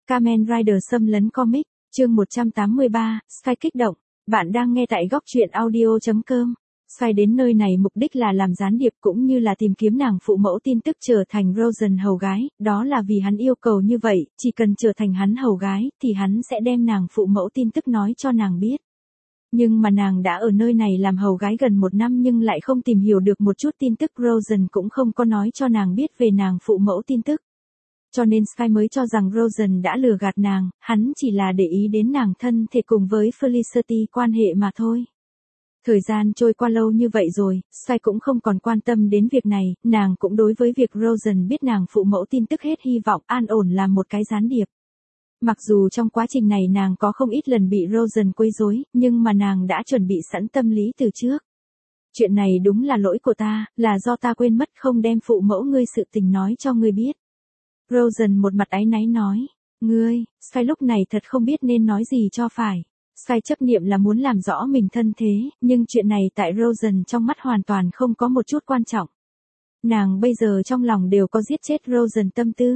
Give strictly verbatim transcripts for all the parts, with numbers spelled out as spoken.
Kamen Rider xâm lấn comic, chương một trăm tám mươi ba, Sky kích động. Bạn đang nghe tại góc truyện audio chấm com. Sky đến nơi này mục đích là làm gián điệp cũng như là tìm kiếm nàng phụ mẫu tin tức trở thành Rosen hầu gái, đó là vì hắn yêu cầu như vậy, chỉ cần trở thành hắn hầu gái, thì hắn sẽ đem nàng phụ mẫu tin tức nói cho nàng biết. Nhưng mà nàng đã ở nơi này làm hầu gái gần một năm nhưng lại không tìm hiểu được một chút tin tức, Rosen cũng không có nói cho nàng biết về nàng phụ mẫu tin tức. Cho nên Sky mới cho rằng Rosen đã lừa gạt nàng, hắn chỉ là để ý đến nàng thân thể cùng với Felicity quan hệ mà thôi. Thời gian trôi qua lâu như vậy rồi, Sky cũng không còn quan tâm đến việc này, nàng cũng đối với việc Rosen biết nàng phụ mẫu tin tức hết hy vọng an ổn làm một cái gián điệp. Mặc dù trong quá trình này nàng có không ít lần bị Rosen quấy rối, nhưng mà nàng đã chuẩn bị sẵn tâm lý từ trước. Chuyện này đúng là lỗi của ta, là do ta quên mất không đem phụ mẫu ngươi sự tình nói cho ngươi biết. Rosen một mặt áy náy nói, ngươi, Sky lúc này thật không biết nên nói gì cho phải. Sky chấp niệm là muốn làm rõ mình thân thế, nhưng chuyện này tại Rosen trong mắt hoàn toàn không có một chút quan trọng. Nàng bây giờ trong lòng đều có giết chết Rosen tâm tư.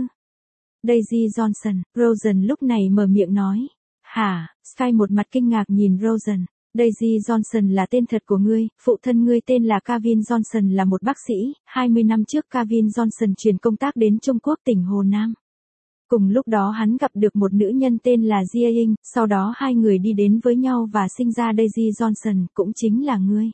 Daisy Johnson, Rosen lúc này mở miệng nói. Hả, Sky một mặt kinh ngạc nhìn Rosen. Daisy Johnson là tên thật của ngươi, phụ thân ngươi tên là Kevin Johnson là một bác sĩ, hai mươi năm trước Kevin Johnson chuyển công tác đến Trung Quốc tỉnh Hồ Nam. Cùng lúc đó hắn gặp được một nữ nhân tên là Jia Ying, sau đó hai người đi đến với nhau và sinh ra Daisy Johnson, cũng chính là ngươi.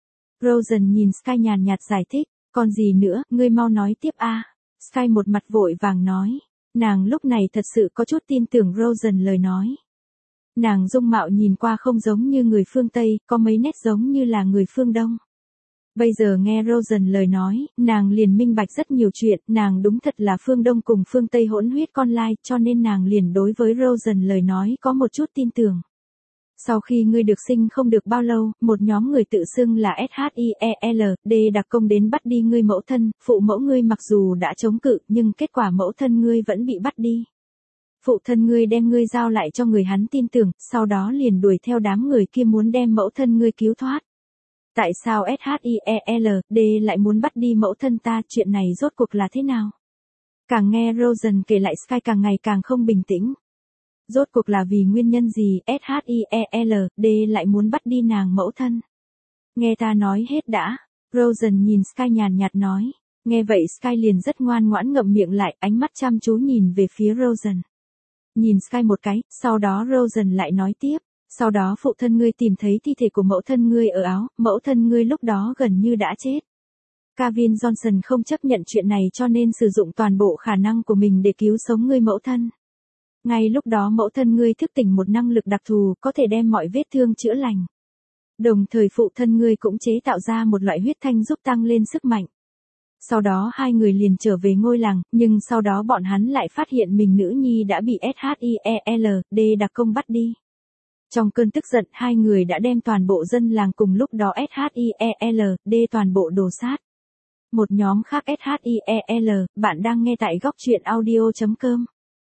Rosen nhìn Sky nhàn nhạt giải thích, còn gì nữa, ngươi mau nói tiếp a. Sky một mặt vội vàng nói, nàng lúc này thật sự có chút tin tưởng Rosen lời nói. Nàng dung mạo nhìn qua không giống như người phương Tây, có mấy nét giống như là người phương Đông. Bây giờ nghe Rosen lời nói, nàng liền minh bạch rất nhiều chuyện, nàng đúng thật là phương Đông cùng phương Tây hỗn huyết con lai, cho nên nàng liền đối với Rosen lời nói có một chút tin tưởng. Sau khi ngươi được sinh không được bao lâu, một nhóm người tự xưng là ét hát i e lờ đê đặc công đến bắt đi ngươi mẫu thân, phụ mẫu ngươi mặc dù đã chống cự, nhưng kết quả mẫu thân ngươi vẫn bị bắt đi. Phụ thân ngươi đem ngươi giao lại cho người hắn tin tưởng, sau đó liền đuổi theo đám người kia muốn đem mẫu thân ngươi cứu thoát. Tại sao ét hát i e lờ đê lại muốn bắt đi mẫu thân ta, chuyện này rốt cuộc là thế nào? Càng nghe Rosen kể lại Sky càng ngày càng không bình tĩnh. Rốt cuộc là vì nguyên nhân gì ét hát i e lờ đê lại muốn bắt đi nàng mẫu thân? Nghe ta nói hết đã. Rosen nhìn Sky nhàn nhạt nói. Nghe vậy Sky liền rất ngoan ngoãn ngậm miệng lại, ánh mắt chăm chú nhìn về phía Rosen. Nhìn Sky một cái, sau đó Rosen lại nói tiếp. Sau đó phụ thân ngươi tìm thấy thi thể của mẫu thân ngươi ở Áo, mẫu thân ngươi lúc đó gần như đã chết. Kevin Johnson không chấp nhận chuyện này cho nên sử dụng toàn bộ khả năng của mình để cứu sống ngươi mẫu thân. Ngay lúc đó mẫu thân ngươi thức tỉnh một năng lực đặc thù có thể đem mọi vết thương chữa lành. Đồng thời phụ thân ngươi cũng chế tạo ra một loại huyết thanh giúp tăng lên sức mạnh. Sau đó hai người liền trở về ngôi làng, nhưng sau đó bọn hắn lại phát hiện mình nữ nhi đã bị ét hát i e lờ đê đặc công bắt đi. Trong cơn tức giận hai người đã đem toàn bộ dân làng cùng lúc đó ét hát i e lờ đê toàn bộ đồ sát. Một nhóm khác ét hát i e lờ, bạn đang nghe tại góc truyện audio chấm com.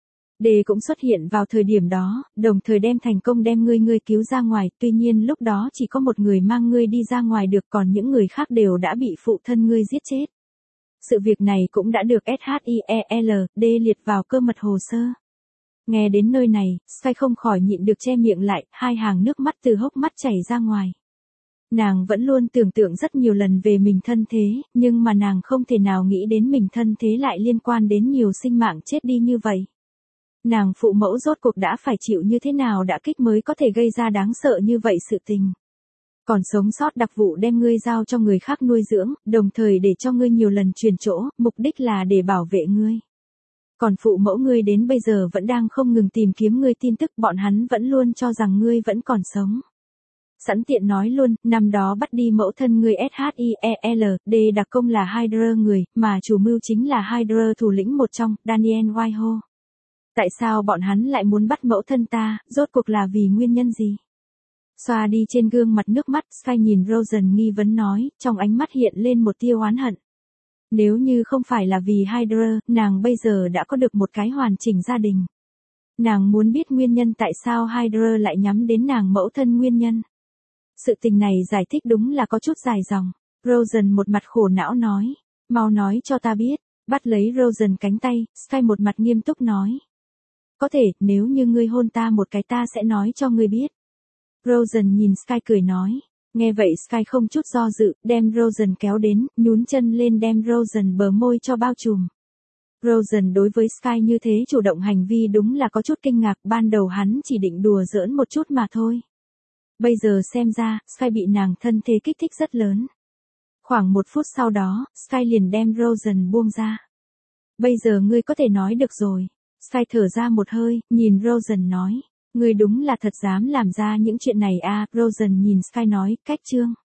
D cũng xuất hiện vào thời điểm đó, đồng thời đem thành công đem ngươi ngươi cứu ra ngoài, tuy nhiên lúc đó chỉ có một người mang ngươi đi ra ngoài được, còn những người khác đều đã bị phụ thân ngươi giết chết. Sự việc này cũng đã được ét hát i e lờ đê liệt vào cơ mật hồ sơ. Nghe đến nơi này, Sky không khỏi nhịn được che miệng lại, hai hàng nước mắt từ hốc mắt chảy ra ngoài. Nàng vẫn luôn tưởng tượng rất nhiều lần về mình thân thế, nhưng mà nàng không thể nào nghĩ đến mình thân thế lại liên quan đến nhiều sinh mạng chết đi như vậy. Nàng phụ mẫu rốt cuộc đã phải chịu như thế nào đã kích mới có thể gây ra đáng sợ như vậy sự tình. Còn sống sót đặc vụ đem ngươi giao cho người khác nuôi dưỡng, đồng thời để cho ngươi nhiều lần chuyển chỗ, mục đích là để bảo vệ ngươi. Còn phụ mẫu ngươi đến bây giờ vẫn đang không ngừng tìm kiếm ngươi tin tức, bọn hắn vẫn luôn cho rằng ngươi vẫn còn sống. Sẵn tiện nói luôn, năm đó bắt đi mẫu thân ngươi ét hát i e lờ đê đặc công là Hydra người, mà chủ mưu chính là Hydra thủ lĩnh một trong, Daniel Whitehall. Tại sao bọn hắn lại muốn bắt mẫu thân ta, rốt cuộc là vì nguyên nhân gì? Xoa đi trên gương mặt nước mắt, Sky nhìn Rosen nghi vấn nói, trong ánh mắt hiện lên một tia oán hận. Nếu như không phải là vì Hydra, nàng bây giờ đã có được một cái hoàn chỉnh gia đình. Nàng muốn biết nguyên nhân tại sao Hydra lại nhắm đến nàng mẫu thân nguyên nhân. Sự tình này giải thích đúng là có chút dài dòng. Rosen một mặt khổ não nói, mau nói cho ta biết, bắt lấy Rosen cánh tay, Sky một mặt nghiêm túc nói. Có thể, nếu như ngươi hôn ta một cái ta sẽ nói cho ngươi biết. Rosen nhìn Sky cười nói. Nghe vậy Sky không chút do dự, đem Rosen kéo đến, nhún chân lên đem Rosen bờ môi cho bao trùm. Rosen đối với Sky như thế chủ động hành vi đúng là có chút kinh ngạc, ban đầu hắn chỉ định đùa giỡn một chút mà thôi. Bây giờ xem ra, Sky bị nàng thân thế kích thích rất lớn. Khoảng một phút sau đó, Sky liền đem Rosen buông ra. Bây giờ ngươi có thể nói được rồi. Sky thở ra một hơi, nhìn Rosen nói. Ngươi đúng là thật dám làm ra những chuyện này à, Rosen nhìn Sky nói, cách chương.